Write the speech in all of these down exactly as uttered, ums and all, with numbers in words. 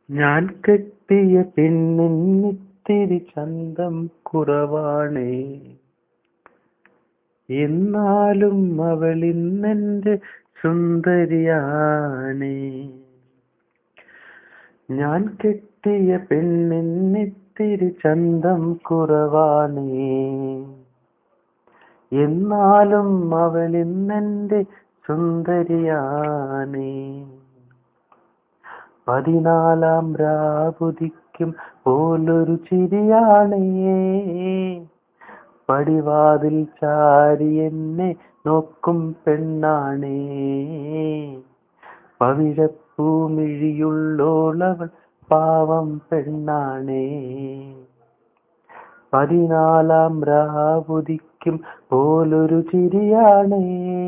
ഞാൻ കെട്ടിയ പെണ്ണിന്നിത്തിരി ചന്തം കുറവാണേ, എന്നാലും അവളിന്നെന്റെ സുന്ദരിയാണേ. ഞാൻ കെട്ടിയ പെണ്ണിന്നിത്തിരി ചന്തം കുറവാണേ, എന്നാലും അവളിന്നെന്റെ സുന്ദരിയാണേ. പതിനാലാം രാവുദിക്കും പോലൊരു ചിരിയാണേ, പടിവാതിൽ ചാരി എന്നെ നോക്കും പെണ്ണാണേ. പവിഴപ്പൂമിഴിയുള്ളോളവൾ പാവം പെണ്ണാണേ. പതിനാലാം രാവുദിക്കും പോലൊരു ചിരിയാണേ,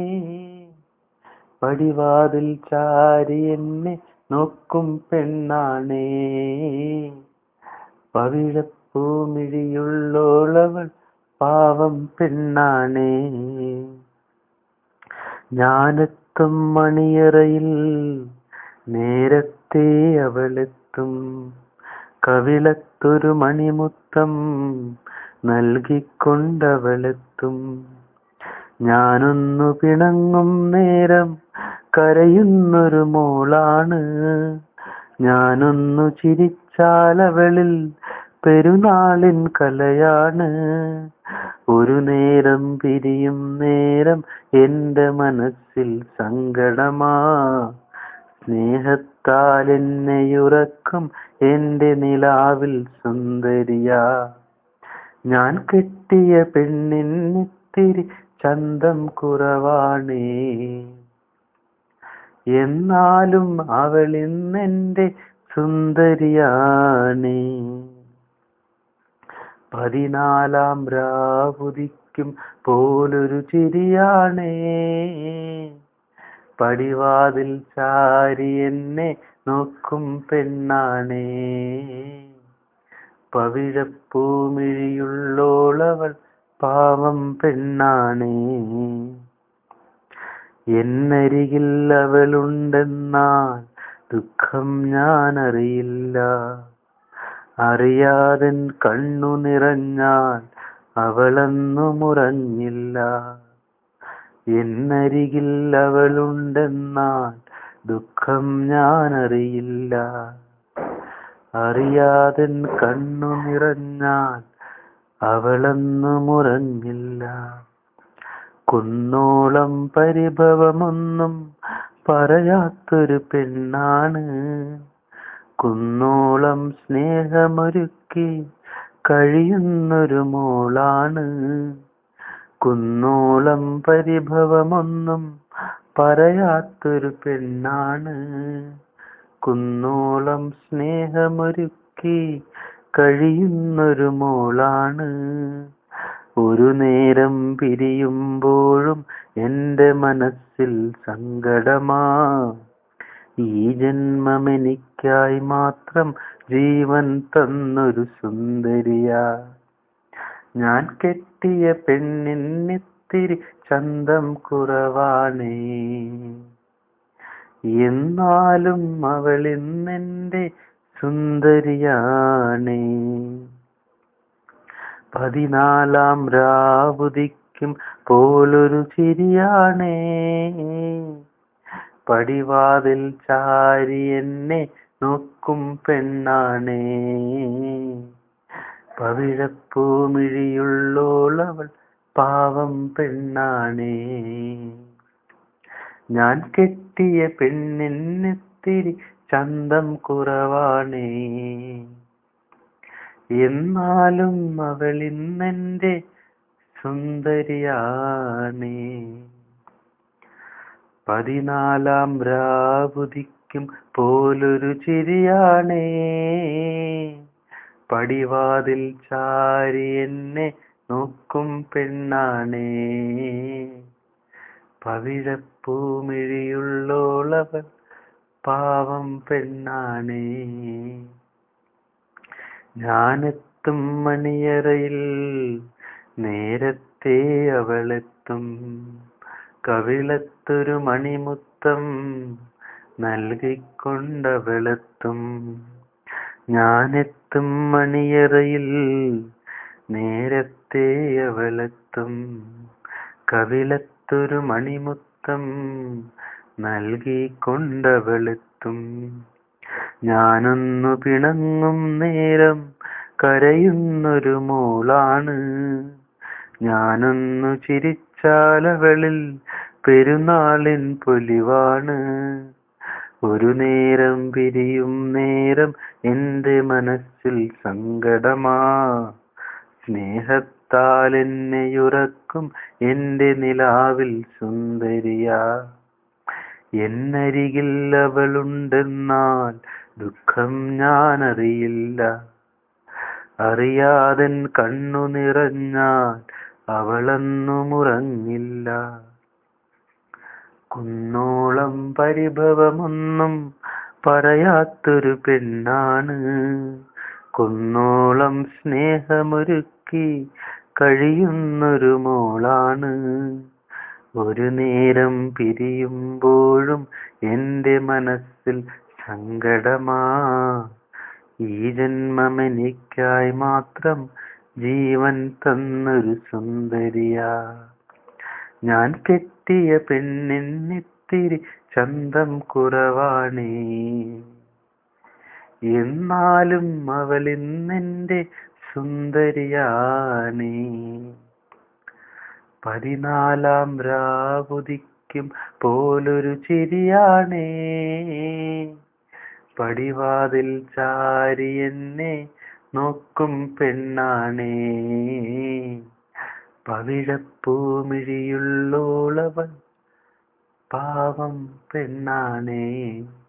പടിവാതിൽ ചാരി എന്നെ നോക്കും പെണ്ണാണേ. പവിഴപ്പൂമിഴിയുള്ളോളവൾ പാവം പെണ്ണാണേ. ഞാനെത്തും മണിയറയിൽ നേരത്തെ അവളെത്തും, കവിളത്തൊരു മണിമുത്തം നൽകിക്കൊണ്ടവളെത്തും. ഞാനൊന്നു പിണങ്ങും നേരം കരയുന്നൊരു മോളാണ്, ഞാനൊന്നു ചിരിച്ചാലവളിൽ പെരുന്നാളിൻ കലയാണ്. ഒരു നേരം പിരിയും നേരം എന്റെ മനസ്സിൽ സങ്കടമാ, സ്നേഹത്താൽ എന്നെയുറക്കും എന്റെ നിലാവിൽ സുന്ദരിയാ. ഞാൻ കെട്ടിയ പെണ്ണിന്നിത്തിരി ചന്തം കുറവാണേ, എന്നാലും അവളിന്നെന്റെ സുന്ദരിയാണേ. പതിനാലാം രാവുദിക്കും പോലൊരു ചിരിയാണേ, പടിവാതിൽ ചാരി എന്നെ നോക്കും പെണ്ണാണേ. പവിഴപ്പൂമിഴിയുള്ളോളവൾ പാവം പെണ്ണാണേ. എന്നരികിൽ അവളുണ്ടെന്നാൽ ദുഃഖം ഞാൻ അറിയില്ല, അറിയാതെൻ കണ്ണു നിറഞ്ഞാൽ അവളെന്നും ഉറങ്ങില്ല. എന്നരികിൽ അവളുണ്ടെന്നാൽ ദുഃഖം ഞാൻ അറിയില്ല, അറിയാതെൻ കണ്ണു നിറഞ്ഞാൽ അവളെന്നും ഉറങ്ങില്ല. കുന്നോളം പരിഭവമൊന്നും പറയാത്തൊരു പെണ്ണാണ്, കുന്നോളം സ്നേഹമൊരുക്കി കഴിയുന്നൊരു മോളാണ്. കുന്നോളം പരിഭവമൊന്നും പറയാത്തൊരു പെണ്ണാണ്, കുന്നോളം സ്നേഹമൊരുക്കി കഴിയുന്നൊരു മോളാണ്. ഒരു നേരം പിരിയുമ്പോഴും എന്റെ മനസ്സിൽ സങ്കടമാ, ഈ ജന്മമെനിക്കായി മാത്രം ജീവൻ തന്നൊരു സുന്ദരിയാ. ഞാൻ കെട്ടിയ പെണ്ണിന്നിത്തിരി ചന്തം കുറവാണേ, എന്നാലും അവളിന്നെന്റെ സുന്ദരിയാണേ. പതിനാലാം രാവുദിക്കും പോലൊരു ചിരിയാണേ, പടിവാതിൽ ചാരി എന്നെ നോക്കും പെണ്ണാണേ. പവിഴപ്പൂമിഴിയുള്ളോളവൾ പാവം പെണ്ണാണേ. ഞാൻ കെട്ടിയ പെണ്ണിന്നിത്തിരി ചന്തം കുറവാണേ, എന്നാലും അവളിന്നെന്റെ സുന്ദരിയാണേ. പതിനാലാം രാവുദിക്കും പോലൊരു ചിരിയാണേ, പടിവാതിൽ ചാരി എന്നെ നോക്കും പെണ്ണാണേ. പവിഴപ്പൂമിഴിയുള്ളോളവൾ പാവം പെണ്ണാണേ. ഞാനെത്തും മണിയറയിൽ നേരത്തെ അവളെത്തും, കവിളത്തൊരു മണിമുത്തം നൽകിക്കൊണ്ടവളെത്തും. ഞാനെത്തും മണിയറയിൽ നേരത്തെ അവളെത്തും. കവിളത്തൊരു മണിമുത്തം നൽകിക്കൊണ്ടവളെത്തും. ഞാനൊന്നു പിണങ്ങും നേരം കരയുന്നൊരു മോളാണ്. ഞാനൊന്നു ചിരിച്ചാലവളിൽ പെരുന്നാളിൻ പൊലിവാണ്. ഒരു നേരം പിരിയും നേരം എന്റെ മനസ്സിൽ സങ്കടമാ. സ്നേഹത്താൽ എന്നെയുറക്കും എന്റെ നിലാവിൽ സുന്ദരിയാ. എന്നരികിൽ അവളുണ്ടെന്നാൽ ദുഃഖം ഞാനറിയില്ല. അറിയാതൻ കണ്ണു നിറഞ്ഞാൽ അവളെന്നുമുറങ്ങില്ല. കുന്നോളം പരിഭവമൊന്നും പറയാത്തൊരു പെണ്ണാണ്. കുന്നോളം സ്നേഹമൊരുക്കി കഴിയുന്നൊരു മോളാണ്. ഒരു നേരം പിരിയുമ്പോഴും എന്റെ മനസ്സിൽ സങ്കടമാ. ഈ ജന്മമെനിക്കായി മാത്രം ജീവൻ തന്നൊരു സുന്ദരിയാ. ഞാൻ കെട്ടിയ പെണ്ണിന്നിത്തിരി ചന്തം കുറവാണേ. എന്നാലും അവളിന്നെന്റെ സുന്ദരിയാണേ. പതിനാലാം രാവുദിക്കും പോലൊരു ചിരിയാണേ. പടിവാതിൽ ചാരി എന്നെ നോക്കും പെണ്ണാണേ. പവിഴപ്പൂമിഴിയുള്ളോളവൾ പാവം പെണ്ണാണേ.